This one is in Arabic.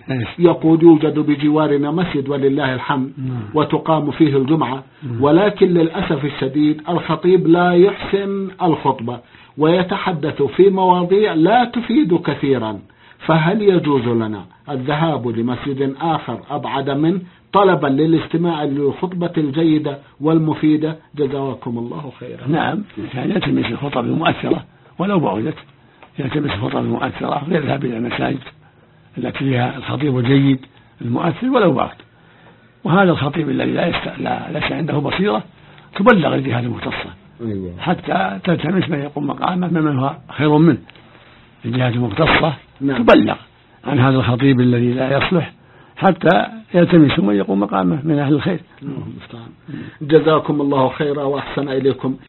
يقول يوجد بجوارنا مسجد ولله الحمد وتقام فيه الجمعة، ولكن للأسف الشديد الخطيب لا يحسن الخطبة ويتحدث في مواضيع لا تفيد كثيرا، فهل يجوز لنا الذهاب لمسجد آخر أبعد منه طلبا للاستماع للخطبة الجيدة والمفيدة؟ جزاكم الله خيرا. نعم، كان يلتمس الخطب المؤثرة ولو بعدت، يلتمس الخطب المؤثرة ويذهب إلى المساجد التي فيها الخطيب الجيد المؤثر ولو بعد. وهذا الخطيب الذي ليس عنده بصيرة تبلغ الجهات المختصة حتى تلتمس من يقوم مقامه ممن هو خير منه. الجهات المختصة تبلغ عن هذا الخطيب الذي لا يصلح حتى يلتمس من يقوم مقامه من أهل الخير. جزاكم الله خيرا وأحسن إليكم.